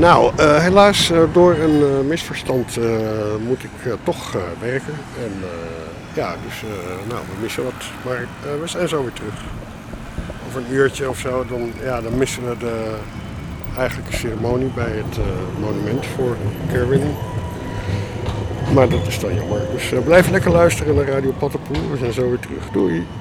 Helaas door een misverstand moet ik toch werken. En we missen wat. Maar we zijn zo weer terug. Over een uurtje of zo, dan missen we de eigenlijke ceremonie bij het monument voor Kerwin. Maar dat is dan jammer. Dus blijf lekker luisteren naar Radio Pattenpoel. We zijn zo weer terug. Doei!